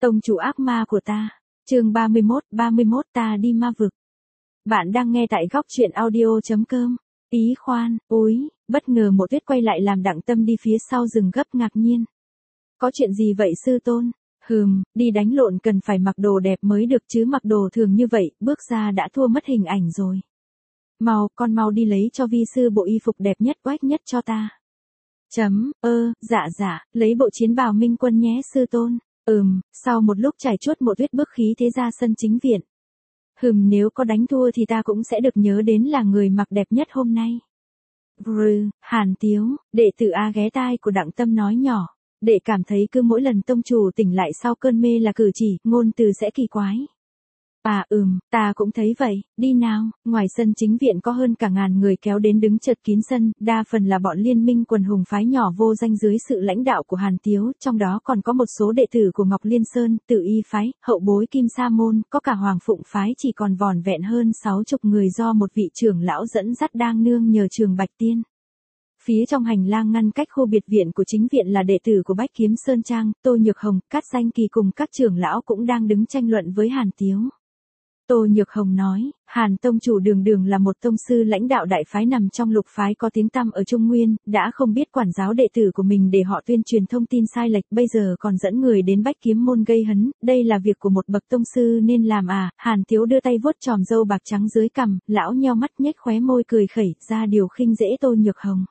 Tông chủ ác ma của ta. Chương 31 ta đi ma vực. Bạn đang nghe tại góc truyện audio.com. Ý khoan, úi, bất ngờ Mộ Tuyết quay lại làm Đặng Tâm đi phía sau rừng gấp ngạc nhiên. Có chuyện gì vậy sư tôn? Đi đánh lộn cần phải mặc đồ đẹp mới được chứ mặc đồ thường như vậy, bước ra đã thua mất hình ảnh rồi. Con mau đi lấy cho vi sư bộ y phục đẹp nhất oách nhất cho ta. Dạ, lấy bộ chiến bào minh quân nhé sư tôn. Sau một lúc trải chuốt Mộ Tuyết bước khí thế ra sân chính viện. Nếu có đánh thua thì ta cũng sẽ được nhớ đến là người mặc đẹp nhất hôm nay. Hàn Tiếu, đệ tử A ghé tai của Đặng Tâm nói nhỏ. Đệ cảm thấy cứ mỗi lần tông chủ tỉnh lại sau cơn mê là cử chỉ, ngôn từ sẽ kỳ quái. Ta cũng thấy vậy, đi nào. Ngoài sân chính viện có hơn cả ngàn người kéo đến đứng chật kín sân, đa phần là bọn liên minh quần hùng phái nhỏ vô danh dưới sự lãnh đạo của Hàn Tiếu, trong đó còn có một số đệ tử của Ngọc Liên Sơn, Tử Y phái, hậu bối Kim Sa môn, có cả Hoàng Phụng phái chỉ còn vỏn vẹn hơn 60 người do một vị trưởng lão dẫn dắt đang nương nhờ Trường Bạch Tiên. Phía trong hành lang ngăn cách khu biệt viện của chính viện là đệ tử của Bách Kiếm Sơn Trang, Tô Nhược Hồng, Cát Danh Kỳ cùng các trưởng lão cũng đang đứng tranh luận với Hàn Tiếu. Tô Nhược Hồng nói, Hàn tông chủ đường là một tông sư lãnh đạo đại phái nằm trong lục phái có tiếng tăm ở Trung Nguyên, đã không biết quản giáo đệ tử của mình để họ tuyên truyền thông tin sai lệch, bây giờ còn dẫn người đến Bách Kiếm môn gây hấn, đây là việc của một bậc tông sư nên làm à? Hàn Tiếu đưa tay vuốt chòm râu bạc trắng dưới cằm, lão nheo mắt nhếch khóe môi cười khẩy, ra điều khinh dễ Tô Nhược Hồng.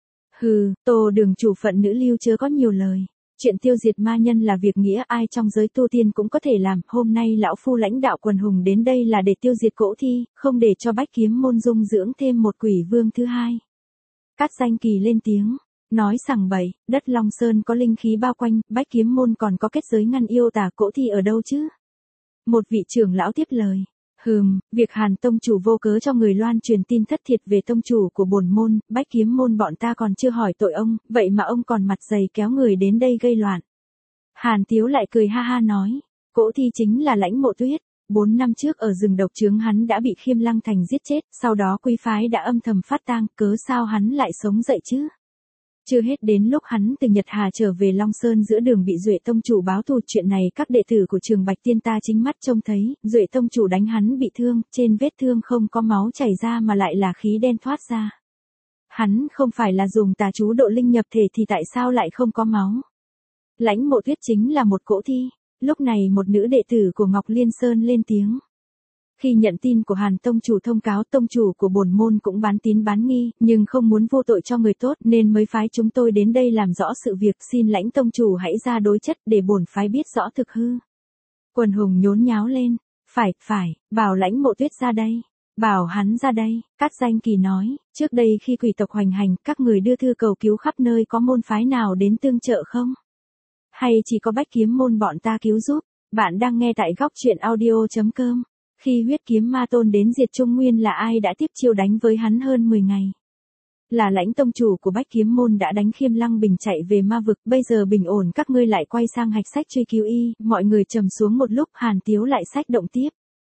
Tô đường chủ phận nữ lưu chớ có nhiều lời. Chuyện tiêu diệt ma nhân là việc nghĩa ai trong giới tu tiên cũng có thể làm, hôm nay lão phu lãnh đạo quần hùng đến đây là để tiêu diệt cỗ thi, không để cho Bách Kiếm môn dung dưỡng thêm một quỷ vương thứ hai. Cát Danh Kỳ lên tiếng, nói sằng bậy, đất Long Sơn có linh khí bao quanh, Bách Kiếm môn còn có kết giới ngăn yêu tà, cỗ thi ở đâu chứ? Một vị trưởng lão tiếp lời. Việc Hàn tông chủ vô cớ cho người loan truyền tin thất thiệt về tông chủ của bổn môn, Bách Kiếm môn bọn ta còn chưa hỏi tội ông, vậy mà ông còn mặt dày kéo người đến đây gây loạn. Hàn Tiếu lại cười ha ha nói, cỗ thi chính là Lãnh Mộ Tuyết, 4 năm trước ở rừng độc trướng hắn đã bị Khiêm Lăng Thành giết chết, sau đó quý phái đã âm thầm phát tang, cớ sao hắn lại sống dậy chứ? Chưa hết đến lúc hắn từ Nhật Hà trở về Long Sơn giữa đường bị Duệ tông chủ báo thù, chuyện này các đệ tử của Trường Bạch Tiên ta chính mắt trông thấy, Duệ tông chủ đánh hắn bị thương, trên vết thương không có máu chảy ra mà lại là khí đen thoát ra. Hắn không phải là dùng tà chú độ linh nhập thể thì tại sao lại không có máu? Lãnh Mộ Tuyết chính là một cỗ thi. Lúc này một nữ đệ tử của Ngọc Liên Sơn lên tiếng. Khi nhận tin của Hàn tông chủ thông cáo tông chủ của bổn môn cũng bán tín bán nghi, nhưng không muốn vô tội cho người tốt nên mới phái chúng tôi đến đây làm rõ sự việc, xin Lãnh tông chủ hãy ra đối chất để bổn phái biết rõ thực hư. Quần hùng nhốn nháo lên, phải, bảo Lãnh Mộ Tuyết ra đây, bảo hắn ra đây. Cát Danh Kỳ nói, trước đây khi quỷ tộc hoành hành, các người đưa thư cầu cứu khắp nơi, có môn phái nào đến tương trợ không? Hay chỉ có Bách Kiếm môn bọn ta cứu giúp? Bạn đang nghe tại góc truyện audio.com. Khi huyết kiếm ma tôn đến diệt Trung Nguyên là ai đã tiếp chiêu đánh với hắn hơn 10 ngày? Là Lãnh tông chủ của Bách Kiếm môn đã đánh Khiêm Lăng Bình chạy về ma vực, bây giờ bình ổn các ngươi lại quay sang hạch sách truy cứu y, mọi người trầm xuống một lúc, Hàn Tiếu lại sách động tiếp.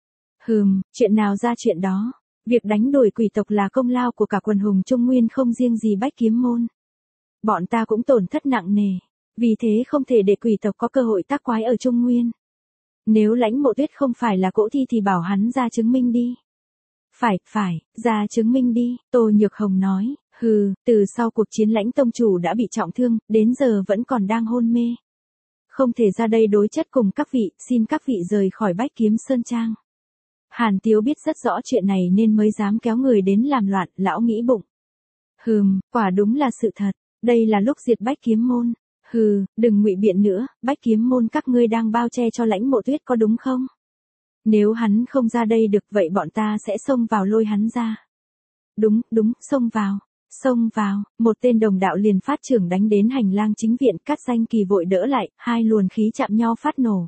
Chuyện nào ra chuyện đó, việc đánh đuổi quỷ tộc là công lao của cả quần hùng Trung Nguyên không riêng gì Bách Kiếm môn. Bọn ta cũng tổn thất nặng nề, vì thế không thể để quỷ tộc có cơ hội tác quái ở Trung Nguyên. Nếu Lãnh Mộ Tuyết không phải là cỗ thi thì bảo hắn ra chứng minh đi. Phải, ra chứng minh đi, Tô Nhược Hồng nói, từ sau cuộc chiến Lãnh tông chủ đã bị trọng thương, đến giờ vẫn còn đang hôn mê. Không thể ra đây đối chất cùng các vị, xin các vị rời khỏi Bách Kiếm Sơn Trang. Hàn Tiếu biết rất rõ chuyện này nên mới dám kéo người đến làm loạn, lão nghĩ bụng. Quả đúng là sự thật, đây là lúc diệt Bách Kiếm môn. Đừng ngụy biện nữa, Bách Kiếm môn các ngươi đang bao che cho Lãnh Mộ Tuyết có đúng không? Nếu hắn không ra đây được vậy bọn ta sẽ xông vào lôi hắn ra. Đúng, xông vào, một tên đồng đạo liền phát trưởng đánh đến hành lang chính viện, Cát Danh Kỳ vội đỡ lại, hai luồn khí chạm nhau phát nổ.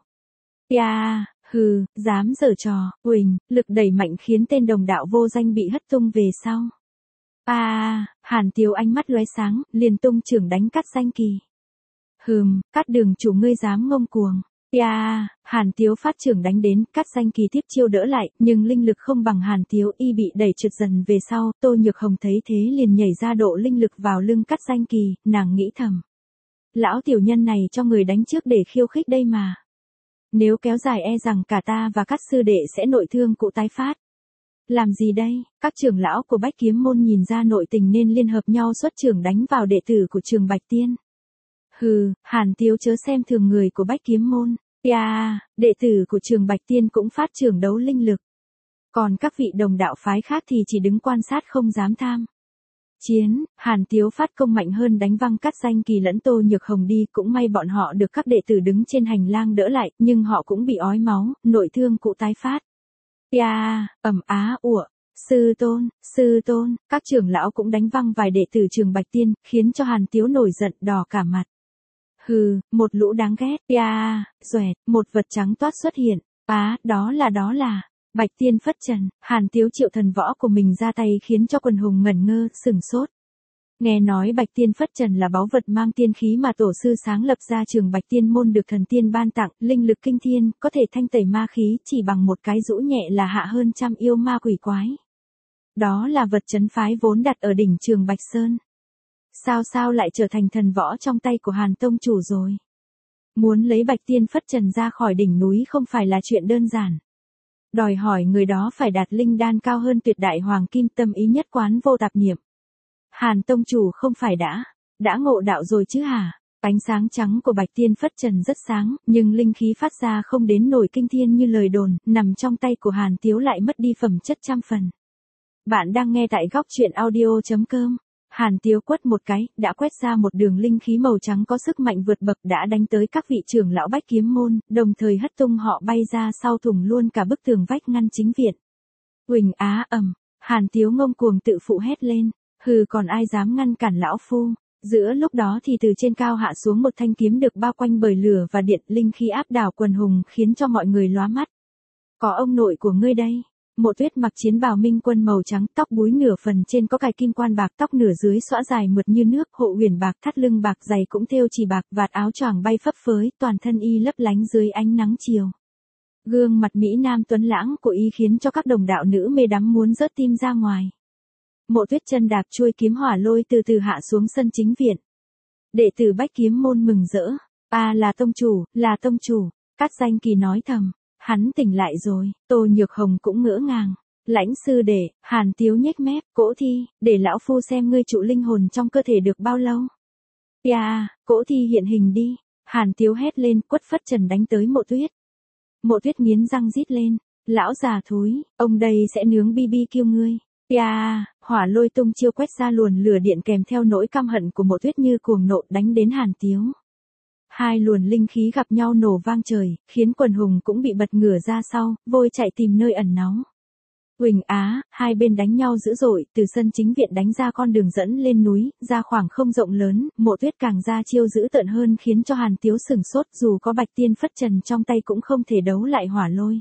Dám giở trò, lực đẩy mạnh khiến tên đồng đạo vô danh bị hất tung về sau. Hàn Tiếu ánh mắt lóe sáng, liền tung trưởng đánh Cát Danh Kỳ. Cát đường chủ ngươi dám ngông cuồng. Hàn Tiếu phát trưởng đánh đến, Cát Danh Kỳ tiếp chiêu đỡ lại, nhưng linh lực không bằng Hàn Tiếu, y bị đẩy trượt dần về sau, Tô Nhược Hồng thấy thế liền nhảy ra độ linh lực vào lưng Cát Danh Kỳ, nàng nghĩ thầm. Lão tiểu nhân này cho người đánh trước để khiêu khích đây mà. Nếu kéo dài e rằng cả ta và các sư đệ sẽ nội thương cụ tái phát. Làm gì đây, các trưởng lão của Bách Kiếm Môn nhìn ra nội tình nên liên hợp nhau xuất trưởng đánh vào đệ tử của trường Bạch Tiên. Hừ, Hàn Tiếu chớ xem thường người của Bách Kiếm Môn. Đệ tử của trường Bạch Tiên cũng phát trưởng đấu linh lực. Còn các vị đồng đạo phái khác thì chỉ đứng quan sát không dám tham chiến. Hàn Tiếu phát công mạnh hơn đánh văng Cát Danh Kỳ lẫn Tô Nhược Hồng đi, cũng may bọn họ được các đệ tử đứng trên hành lang đỡ lại, nhưng họ cũng bị ói máu, nội thương cụ tái phát. Sư tôn, các trưởng lão cũng đánh văng vài đệ tử trường Bạch Tiên, khiến cho Hàn Tiếu nổi giận đỏ cả mặt. Hừ, một lũ đáng ghét. Xoẹt, một vật trắng toát xuất hiện. Đó là Bạch Tiên phất trần. Hàn Tiếu triệu thần võ của mình ra tay khiến cho quần hùng ngẩn ngơ, sửng sốt. Nghe nói Bạch Tiên phất trần là báu vật mang tiên khí mà tổ sư sáng lập ra trường Bạch Tiên môn, được thần tiên ban tặng, linh lực kinh thiên, có thể thanh tẩy ma khí, chỉ bằng một cái rũ nhẹ là hạ hơn trăm yêu ma quỷ quái. Đó là vật trấn phái vốn đặt ở đỉnh trường Bạch Sơn. Sao lại trở thành thần võ trong tay của Hàn tông chủ rồi? Muốn lấy Bạch Tiên phất trần ra khỏi đỉnh núi không phải là chuyện đơn giản. Đòi hỏi người đó phải đạt linh đan cao hơn tuyệt đại hoàng kim, tâm ý nhất quán vô tạp niệm. Hàn tông chủ không phải đã ngộ đạo rồi chứ hả? Ánh sáng trắng của Bạch Tiên phất trần rất sáng, nhưng linh khí phát ra không đến nổi kinh thiên như lời đồn, nằm trong tay của Hàn Tiếu lại mất đi phẩm chất trăm phần. Bạn đang nghe tại góc truyện audio.com. Hàn Tiếu quất một cái, đã quét ra một đường linh khí màu trắng có sức mạnh vượt bậc, đã đánh tới các vị trưởng lão Bách Kiếm Môn, đồng thời hất tung họ bay ra sau, thủng luôn cả bức tường vách ngăn chính viện. Huỳnh ầm, Hàn Tiếu ngông cuồng tự phụ hét lên, hừ, còn ai dám ngăn cản lão phu? Giữa lúc đó thì từ trên cao hạ xuống một thanh kiếm được bao quanh bởi lửa và điện, linh khí áp đảo quần hùng khiến cho mọi người lóa mắt. Có ông nội của ngươi đây. Mộ Tuyết mặc chiến bào minh quân màu trắng, tóc búi nửa phần trên có cài kim quan bạc, tóc nửa dưới xõa dài mượt như nước, hộ huyền bạc, thắt lưng bạc, giày cũng thêu chỉ bạc, vạt áo choàng bay phấp phới, toàn thân y lấp lánh dưới ánh nắng chiều. Gương mặt mỹ nam tuấn lãng của y khiến cho các đồng đạo nữ mê đắm muốn rớt tim ra ngoài. Mộ Tuyết chân đạp chuôi kiếm hỏa lôi từ từ hạ xuống sân chính viện. Đệ tử Bách Kiếm Môn mừng rỡ. Là tông chủ, Cát Danh Kỳ nói thầm. Hắn tỉnh lại rồi. Tô Nhược Hồng cũng ngỡ ngàng. Lãnh sư đệ, Hàn Tiếu nhếch mép, Cỗ Thi, để lão phu xem ngươi trụ linh hồn trong cơ thể được bao lâu. Cỗ Thi hiện hình đi. Hàn Tiếu hét lên, quất phất trần đánh tới Mộ Tuyết. Mộ Tuyết nghiến răng rít lên. Lão già thúi, ông đây sẽ nướng BBQ ngươi. Hỏa lôi tung chiêu quét ra luồn lửa điện kèm theo nỗi căm hận của Mộ Tuyết như cuồng nộ đánh đến Hàn Tiếu. Hai luồn linh khí gặp nhau nổ vang trời, khiến quần hùng cũng bị bật ngửa ra sau, vội chạy tìm nơi ẩn náu. Huỳnh hai bên đánh nhau dữ dội, từ sân chính viện đánh ra con đường dẫn lên núi, ra khoảng không rộng lớn, Mộ Tuyết càng ra chiêu dữ tợn hơn khiến cho Hàn Tiếu sửng sốt, dù có Bạch Tiên phất trần trong tay cũng không thể đấu lại hỏa lôi.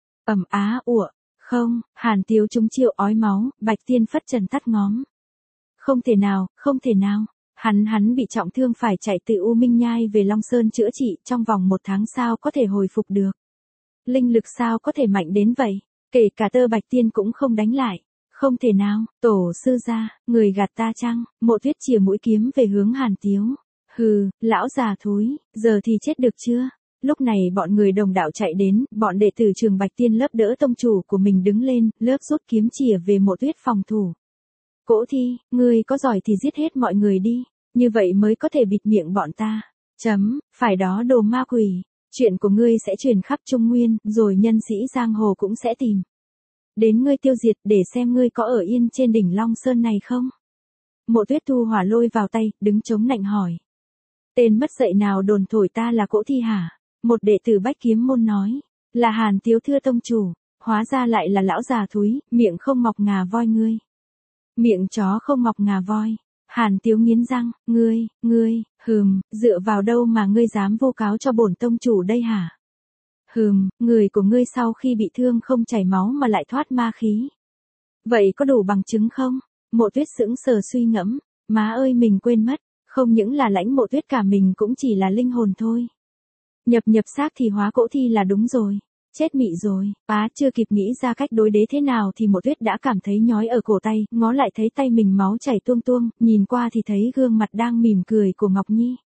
Không, Hàn Tiếu trúng chiêu ói máu, Bạch Tiên phất trần tắt ngóm. Không thể nào. Hắn bị trọng thương phải chạy từ U Minh Nhai về Long Sơn chữa trị, trong vòng 1 tháng sao có thể hồi phục được. Linh lực sao có thể mạnh đến vậy, kể cả tơ Bạch Tiên cũng không đánh lại. Không thể nào, tổ sư gia, người gạt ta chăng? Mộ Tuyết chìa mũi kiếm về hướng Hàn Tiếu. Hừ, lão già thúi, giờ thì chết được chưa? Lúc này bọn người đồng đạo chạy đến, bọn đệ tử trường Bạch Tiên lớp đỡ tông chủ của mình đứng lên, lớp rút kiếm chìa về Mộ Tuyết phòng thủ. Cỗ Thi, ngươi có giỏi thì giết hết mọi người đi, như vậy mới có thể bịt miệng bọn ta. Phải đó đồ ma quỷ, chuyện của ngươi sẽ truyền khắp Trung Nguyên, rồi nhân sĩ giang hồ cũng sẽ tìm đến ngươi tiêu diệt, để xem ngươi có ở yên trên đỉnh Long Sơn này không. Mộ Tuyết thu hỏa lôi vào tay, đứng chống nạnh hỏi. Tên mất dạy nào đồn thổi ta là Cỗ Thi hả? Một đệ tử Bách Kiếm Môn nói. Là Hàn Tiếu thưa tông chủ, hóa ra lại là lão già thúi, miệng không mọc ngà voi ngươi. Miệng chó không mọc ngà voi. Hàn Tiếu nghiến răng, ngươi, dựa vào đâu mà ngươi dám vô cáo cho bổn tông chủ đây hả? Người của ngươi sau khi bị thương không chảy máu mà lại thoát ma khí. Vậy có đủ bằng chứng không? Mộ Tuyết sững sờ suy ngẫm, má ơi mình quên mất, không những là Lãnh Mộ Tuyết cả mình cũng chỉ là linh hồn thôi. Nhập xác thì hóa Cỗ Thi là đúng rồi. Chết mị rồi, chưa kịp nghĩ ra cách đối đế thế nào thì Mộ Tuyết đã cảm thấy nhói ở cổ tay, ngó lại thấy tay mình máu chảy tuông tuông, nhìn qua thì thấy gương mặt đang mỉm cười của Ngọc Nhi.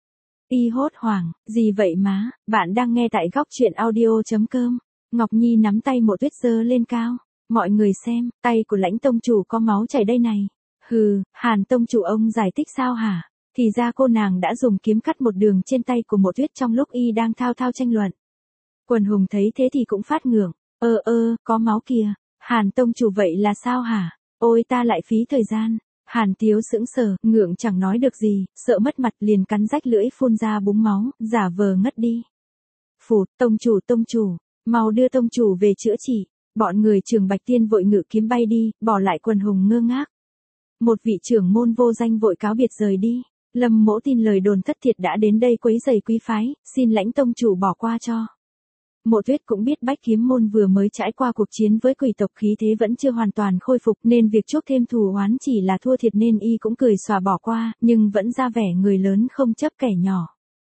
Y hốt hoảng, gì vậy má, bạn đang nghe tại góc truyện audio.com. Ngọc Nhi nắm tay Mộ Tuyết giơ lên cao. Mọi người xem, tay của Lãnh tông chủ có máu chảy đây này. Hừ, Hàn tông chủ ông giải thích sao hả? Thì ra cô nàng đã dùng kiếm cắt một đường trên tay của Mộ Tuyết trong lúc y đang thao thao tranh luận. Quần hùng thấy thế thì cũng phát ngưỡng. Có máu kìa. Hàn tông chủ vậy là sao hả? Ôi ta lại phí thời gian. Hàn Tiếu sững sờ, ngượng chẳng nói được gì, sợ mất mặt liền cắn rách lưỡi phun ra búng máu, giả vờ ngất đi. Phụt, tông chủ, mau đưa tông chủ về chữa trị. Bọn người Trường Bạch Tiên vội ngự kiếm bay đi, bỏ lại quần hùng ngơ ngác. Một vị trưởng môn vô danh vội cáo biệt rời đi. Lâm Mỗ tin lời đồn thất thiệt đã đến đây quấy rầy quý phái, xin Lãnh tông chủ bỏ qua cho. Mộ Tuyết cũng biết Bách Kiếm môn vừa mới trải qua cuộc chiến với quỷ tộc, khí thế vẫn chưa hoàn toàn khôi phục nên việc chuốc thêm thù oán chỉ là thua thiệt nên y cũng cười xòa bỏ qua, nhưng vẫn ra vẻ người lớn không chấp kẻ nhỏ.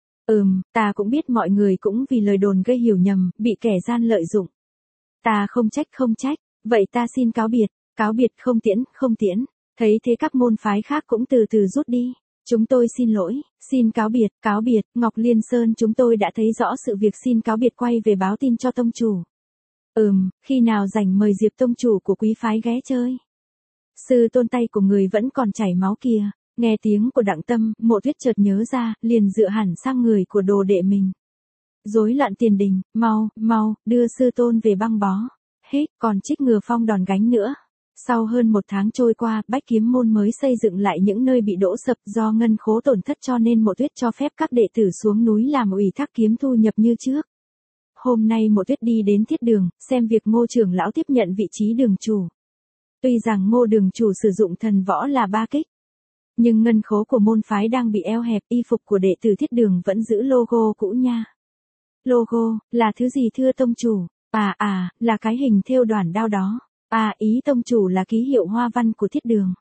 Ta cũng biết mọi người cũng vì lời đồn gây hiểu nhầm, bị kẻ gian lợi dụng. Ta không trách, vậy ta xin cáo biệt không tiễn, thấy thế các môn phái khác cũng từ từ rút đi. Chúng tôi xin lỗi, xin cáo biệt, Ngọc Liên Sơn chúng tôi đã thấy rõ sự việc, xin cáo biệt, quay về báo tin cho tông chủ. Khi nào rảnh mời Diệp tông chủ của quý phái ghé chơi. Sư tôn tay của người vẫn còn chảy máu kìa, nghe tiếng của Đặng Tâm, Mộ Tuyết chợt nhớ ra, liền dựa hẳn sang người của đồ đệ mình. Rối loạn tiền đình, mau, đưa sư tôn về băng bó. Hết, còn trích ngừa phong đòn gánh nữa. Sau hơn 1 tháng trôi qua, Bách Kiếm môn mới xây dựng lại những nơi bị đổ sập do ngân khố tổn thất, cho nên Mộ Tuyết cho phép các đệ tử xuống núi làm ủy thác kiếm thu nhập như trước. Hôm nay Mộ Tuyết đi đến Thiết Đường, xem việc Ngô trưởng lão tiếp nhận vị trí đường chủ. Tuy rằng Ngô đường chủ sử dụng thần võ là 3 kích, nhưng ngân khố của môn phái đang bị eo hẹp, y phục của đệ tử Thiết Đường vẫn giữ logo cũ nha. Logo, là thứ gì thưa tông chủ? Là cái hình thêu đoàn đao đó. Ý tông chủ là ký hiệu hoa văn của Thiết Đường.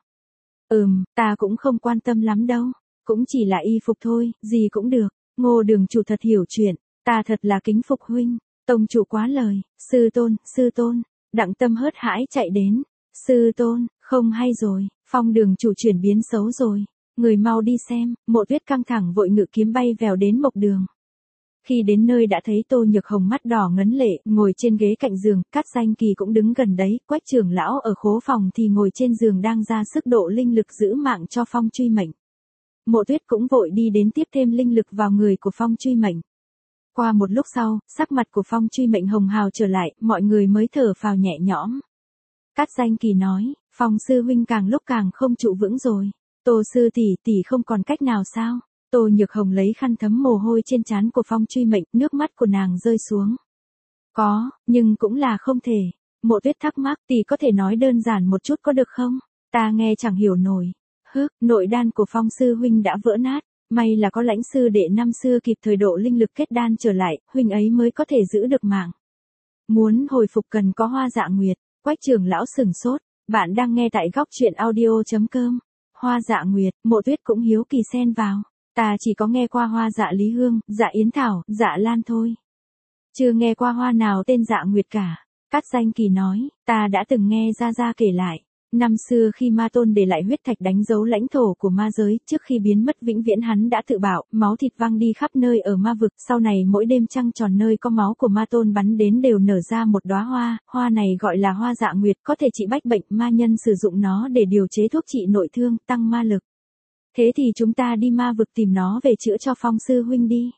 Ta cũng không quan tâm lắm đâu. Cũng chỉ là y phục thôi, gì cũng được. Ngô đường chủ thật hiểu chuyện. Ta thật là kính phục huynh. Tông chủ quá lời. Sư tôn. Đặng Tâm hớt hãi chạy đến. Sư tôn, không hay rồi. Phong đường chủ chuyển biến xấu rồi. Người mau đi xem. Mộ Tuyết căng thẳng vội ngự kiếm bay vèo đến Mộc Đường. Khi đến nơi đã thấy Tô Nhược Hồng mắt đỏ ngấn lệ, ngồi trên ghế cạnh giường, Cát Danh Kỳ cũng đứng gần đấy, Quách trưởng lão ở khố phòng thì ngồi trên giường đang ra sức độ linh lực giữ mạng cho Phong Truy Mệnh. Mộ Tuyết cũng vội đi đến tiếp thêm linh lực vào người của Phong Truy Mệnh. Qua một lúc sau, sắc mặt của Phong Truy Mệnh hồng hào trở lại, mọi người mới thở phào nhẹ nhõm. Cát Danh Kỳ nói, Phong sư huynh càng lúc càng không trụ vững rồi. Tô sư tỷ không còn cách nào sao? Tô Nhược Hồng lấy khăn thấm mồ hôi trên trán của Phong Truy Mệnh, nước mắt của nàng rơi xuống. Có, nhưng cũng là không thể. Mộ Tuyết thắc mắc, tỷ có thể nói đơn giản một chút có được không? Ta nghe chẳng hiểu nổi. Nội đan của Phong sư huynh đã vỡ nát, may là có Lãnh sư đệ năm xưa kịp thời độ linh lực kết đan trở lại, huynh ấy mới có thể giữ được mạng. Muốn hồi phục cần có Hoa Dạ Nguyệt. Quách trưởng lão sửng sốt, bạn đang nghe tại góc truyện audio.com. Hoa Dạ Nguyệt, Mộ Tuyết cũng hiếu kỳ xen vào. Ta chỉ có nghe qua hoa dạ lý hương, dạ yến thảo, dạ lan thôi. Chưa nghe qua hoa nào tên dạ nguyệt cả. Cát Danh Kỳ nói, ta đã từng nghe Gia kể lại. Năm xưa khi Ma Tôn để lại huyết thạch đánh dấu lãnh thổ của ma giới, trước khi biến mất vĩnh viễn hắn đã tự bảo, máu thịt văng đi khắp nơi ở ma vực, sau này mỗi đêm trăng tròn nơi có máu của Ma Tôn bắn đến đều nở ra một đóa hoa, hoa này gọi là hoa dạ nguyệt, có thể trị bách bệnh, ma nhân sử dụng nó để điều chế thuốc trị nội thương, tăng ma lực. Thế thì chúng ta đi ma vực tìm nó về chữa cho Phong sư huynh đi.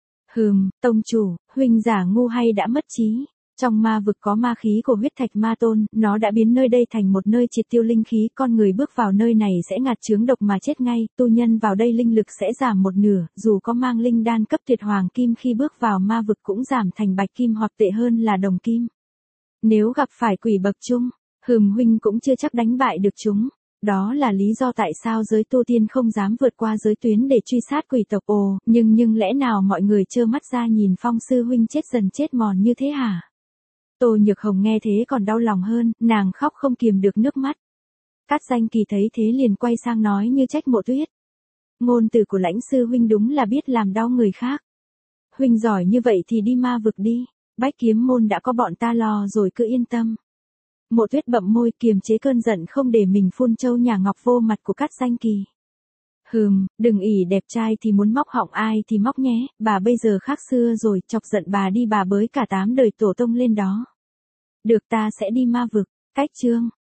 Tông chủ, huynh giả ngu hay đã mất trí. Trong ma vực có ma khí của huyết thạch Ma Tôn, nó đã biến nơi đây thành một nơi triệt tiêu linh khí, con người bước vào nơi này sẽ ngạt chướng độc mà chết ngay, tu nhân vào đây linh lực sẽ giảm 1/2, dù có mang linh đan cấp tuyệt hoàng kim khi bước vào ma vực cũng giảm thành bạch kim hoặc tệ hơn là đồng kim. Nếu gặp phải quỷ bậc trung, huynh cũng chưa chắc đánh bại được chúng. Đó là lý do tại sao giới tu tiên không dám vượt qua giới tuyến để truy sát quỷ tộc. Nhưng lẽ nào mọi người trơ mắt ra nhìn Phong sư huynh chết dần chết mòn như thế hả? Tô Nhược Hồng nghe thế còn đau lòng hơn, nàng khóc không kiềm được nước mắt. Cát Danh Kỳ thấy thế liền quay sang nói như trách Mộ Tuyết. Ngôn từ của Lãnh sư huynh đúng là biết làm đau người khác. Huynh giỏi như vậy thì đi ma vực đi, Bách Kiếm môn đã có bọn ta lo rồi, cứ yên tâm. Mộ Tuyết bậm môi kiềm chế cơn giận không để mình phun châu nhà ngọc vô mặt của Cát Danh Kỳ. Đừng ỷ đẹp trai thì muốn móc họng ai thì móc nhé, bà bây giờ khác xưa rồi, chọc giận bà đi bà bới cả 8 đời tổ tông lên đó. Được ta sẽ đi ma vực, cách chương.